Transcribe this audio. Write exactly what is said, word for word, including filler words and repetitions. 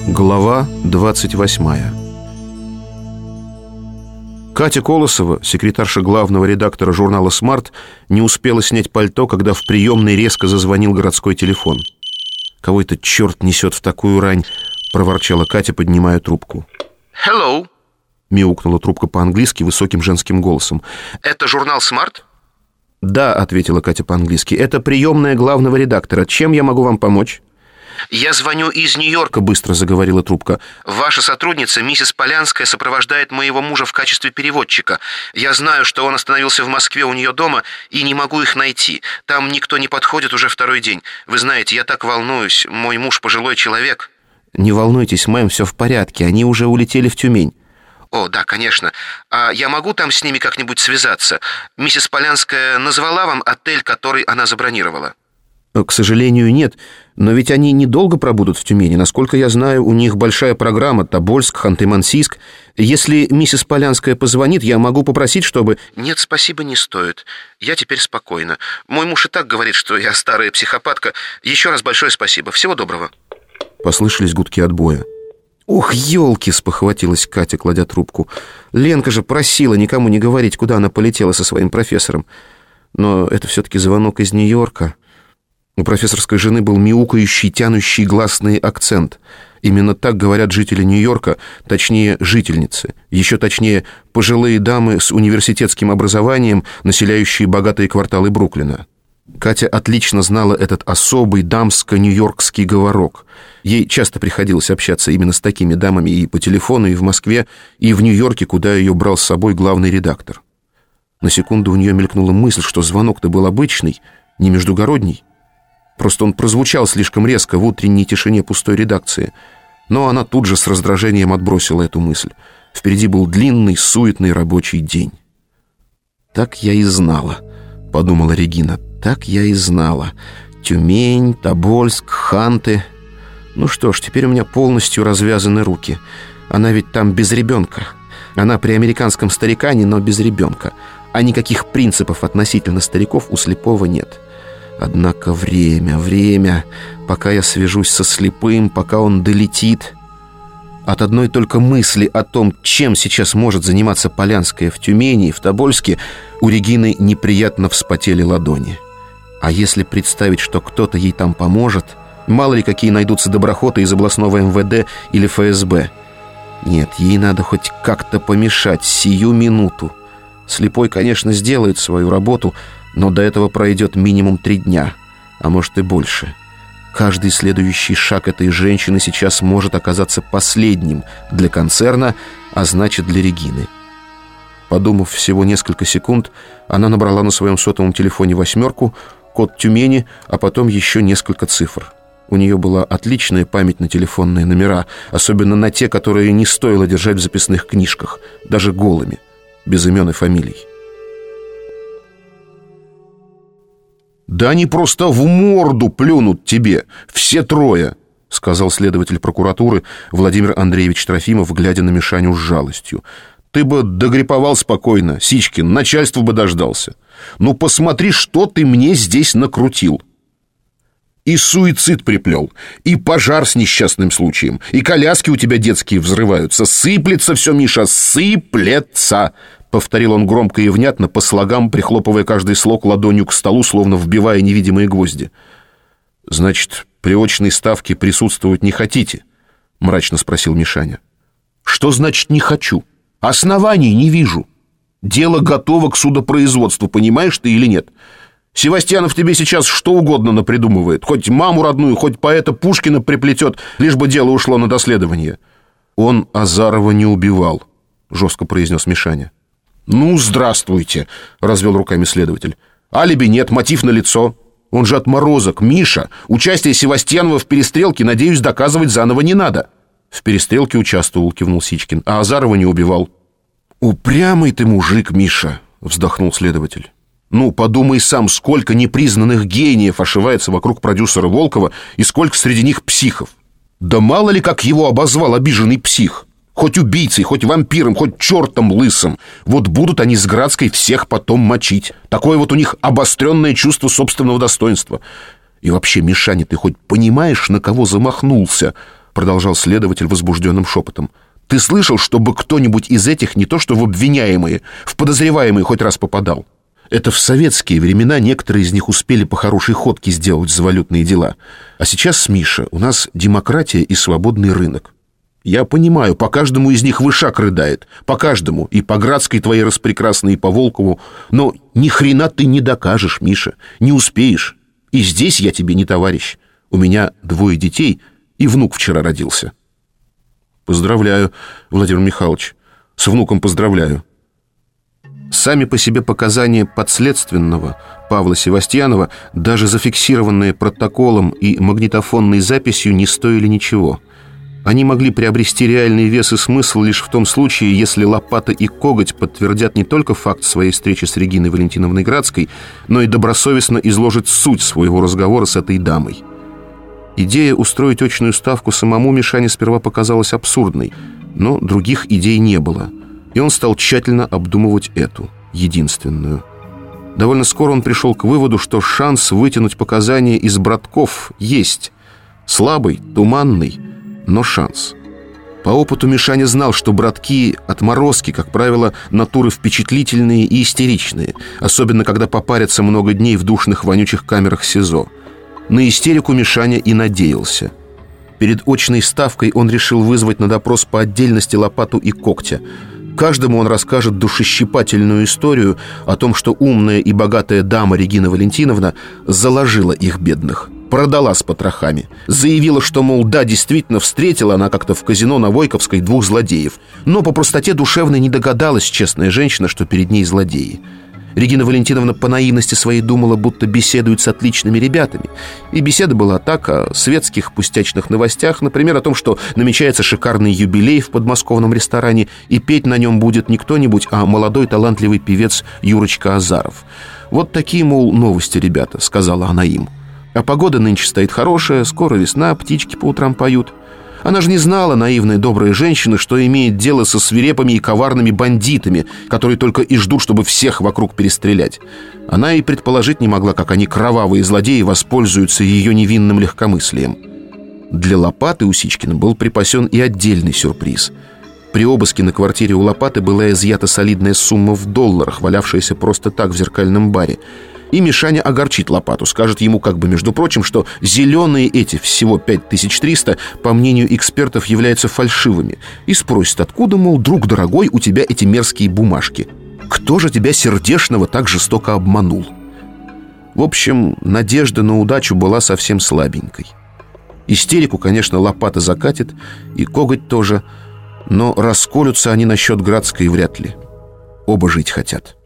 Глава двадцать восьмая. Катя Колосова, секретарша главного редактора журнала «Смарт», не успела снять пальто, когда в приемной резко зазвонил городской телефон. «Кого это черт несет в такую рань?» — проворчала Катя, поднимая трубку. «Hello», — мяукнула трубка по-английски высоким женским голосом. «Это журнал «Смарт»?» «Да», — ответила Катя по-английски. «Это приемная главного редактора. Чем я могу вам помочь?» «Я звоню из Нью-Йорка», — быстро заговорила трубка. «Ваша сотрудница, миссис Полянская, сопровождает моего мужа в качестве переводчика. Я знаю, что он остановился в Москве у нее дома, и не могу их найти. Там никто не подходит уже второй день. Вы знаете, я так волнуюсь. Мой муж пожилой человек». «Не волнуйтесь, мэм, все в порядке. Они уже улетели в Тюмень». «О, да, конечно. А я могу там с ними как-нибудь связаться? Миссис Полянская назвала вам отель, который она забронировала?» «К сожалению, нет. Но ведь они недолго пробудут в Тюмени. Насколько я знаю, у них большая программа: Тобольск, Ханты-Мансийск. Если миссис Полянская позвонит, я могу попросить, чтобы...» «Нет, спасибо, не стоит. Я теперь спокойна. Мой муж и так говорит, что я старая психопатка. Еще раз большое спасибо. Всего доброго». Послышались гудки отбоя. «Ух, елки!» — спохватилась Катя, кладя трубку. «Ленка же просила никому не говорить, куда она полетела со своим профессором. Но это все-таки звонок из Нью-Йорка». У профессорской жены был мяукающий, тянущий гласный акцент. Именно так говорят жители Нью-Йорка, точнее, жительницы. Еще точнее, пожилые дамы с университетским образованием, населяющие богатые кварталы Бруклина. Катя отлично знала этот особый дамско-нью-йоркский говорок. Ей часто приходилось общаться именно с такими дамами и по телефону, и в Москве, и в Нью-Йорке, куда ее брал с собой главный редактор. На секунду у нее мелькнула мысль, что звонок-то был обычный, не междугородний. Просто он прозвучал слишком резко в утренней тишине пустой редакции. Но она тут же с раздражением отбросила эту мысль. Впереди был длинный, суетный рабочий день. «Так я и знала», — подумала Регина. «Так я и знала. Тюмень, Тобольск, Ханты. Ну что ж, теперь у меня полностью развязаны руки. Она ведь там без ребенка. Она при американском старикане, но без ребенка. А никаких принципов относительно стариков у слепого нет. Однако время, время, пока я свяжусь со слепым, пока он долетит...» От одной только мысли о том, чем сейчас может заниматься Полянская в Тюмени и в Тобольске, у Регины неприятно вспотели ладони. А если представить, что кто-то ей там поможет, мало ли какие найдутся доброхоты из областного эм вэ дэ или эф эс бэ. Нет, ей надо хоть как-то помешать сию минуту. Слепой, конечно, сделает свою работу, но до этого пройдет минимум три дня, а может и больше. Каждый следующий шаг этой женщины сейчас может оказаться последним для концерна, а значит для Регины. Подумав всего несколько секунд, она набрала на своем сотовом телефоне восьмерку, код Тюмени, а потом еще несколько цифр. У нее была отличная память на телефонные номера, особенно на те, которые не стоило держать в записных книжках, даже голыми, без имен и фамилий. «Да они просто в морду плюнут тебе, все трое», — сказал следователь прокуратуры Владимир Андреевич Трофимов, глядя на Мишаню с жалостью. «Ты бы догриповал спокойно, Сичкин, начальству бы дождался. Ну посмотри, что ты мне здесь накрутил. И суицид приплел, и пожар с несчастным случаем, и коляски у тебя детские взрываются. Сыплется все, Миша, сыплется!» Повторил он громко и внятно, по слогам, прихлопывая каждый слог ладонью к столу, словно вбивая невидимые гвозди. «Значит, при очной ставке присутствовать не хотите?» — мрачно спросил Мишаня. «Что значит «не хочу»? Оснований не вижу. Дело готово к судопроизводству, понимаешь ты или нет? Севастьянов тебе сейчас что угодно напридумывает. Хоть маму родную, хоть поэта Пушкина приплетет, лишь бы дело ушло на доследование». «Он Азарова не убивал», — жестко произнес Мишаня. «Ну, здравствуйте», — развел руками следователь. «Алиби нет, мотив налицо. Он же отморозок, Миша. Участие Севастьянова в перестрелке, надеюсь, доказывать заново не надо». «В перестрелке участвовал», — кивнул Сичкин, «а Азарова не убивал». «Упрямый ты мужик, Миша», — вздохнул следователь. «Ну, подумай сам, сколько непризнанных гениев ошивается вокруг продюсера Волкова и сколько среди них психов. Да мало ли, как его обозвал обиженный псих. Хоть убийцей, хоть вампиром, хоть чертом лысым. Вот будут они с Градской всех потом мочить. Такое вот у них обостренное чувство собственного достоинства. И вообще, Мишаня, ты хоть понимаешь, на кого замахнулся? продолжал следователь возбужденным шепотом. «Ты слышал, чтобы кто-нибудь из этих не то что в обвиняемые, в подозреваемые хоть раз попадал? Это в советские времена некоторые из них успели по хорошей ходке сделать за валютные дела. А сейчас, Миша, у нас демократия и свободный рынок. Я понимаю, по каждому из них вышак рыдает. По каждому. И по Градской твоей распрекрасной, и по Волкову. Но ни хрена ты не докажешь, Миша. Не успеешь. И здесь я тебе не товарищ. У меня двое детей, и внук вчера родился». «Поздравляю, Владимир Михайлович. С внуком поздравляю». Сами по себе показания подследственного Павла Севастьянова, даже зафиксированные протоколом и магнитофонной записью, не стоили ничего. Они могли приобрести реальный вес и смысл лишь в том случае, если Лопата и Коготь подтвердят не только факт своей встречи с Региной Валентиновной Градской, но и добросовестно изложат суть своего разговора с этой дамой. Идея устроить очную ставку самому Мишане сперва показалась абсурдной, но других идей не было, и он стал тщательно обдумывать эту, единственную. Довольно скоро он пришел к выводу, что шанс вытянуть показания из братков есть. Слабый, туманный, но шанс. По опыту Мишаня знал, что братки отморозки, как правило, натуры впечатлительные и истеричные, особенно когда попарятся много дней в душных вонючих камерах СИЗО. На истерику Мишаня и надеялся. Перед очной ставкой он решил вызвать на допрос по отдельности Лопату и Когтя. Каждому он расскажет душещипательную историю о том, что умная и богатая дама Регина Валентиновна заложила их бедных, продала с потрохами. Заявила, что, мол, да, действительно, встретила она как-то в казино на Войковской двух злодеев. Но по простоте душевной не догадалась честная женщина, что перед ней злодеи. Регина Валентиновна по наивности своей думала, будто беседует с отличными ребятами. И беседа была так, о светских пустячных новостях, например, о том, что намечается шикарный юбилей в подмосковном ресторане, и петь на нем будет не кто-нибудь, а молодой талантливый певец Юрочка Азаров. «Вот такие, мол, новости, ребята», — сказала она им. «А погода нынче стоит хорошая, скоро весна, птички по утрам поют». Она же не знала, наивная добрая женщина, что имеет дело со свирепыми и коварными бандитами, которые только и ждут, чтобы всех вокруг перестрелять. Она и предположить не могла, как они, кровавые злодеи, воспользуются ее невинным легкомыслием. Для Лопаты у Сичкина был припасен и отдельный сюрприз. При обыске на квартире у Лопаты была изъята солидная сумма в долларах, валявшаяся просто так в зеркальном баре. И Мишаня огорчит Лопату, скажет ему как бы, между прочим, что зеленые эти, всего пять тысяч триста, по мнению экспертов, являются фальшивыми. И спросит, откуда, мол, друг дорогой, у тебя эти мерзкие бумажки? Кто же тебя сердечного так жестоко обманул? В общем, надежда на удачу была совсем слабенькой. Истерику, конечно, Лопата закатит, и Коготь тоже, но расколются они насчет Градской вряд ли. Оба жить хотят.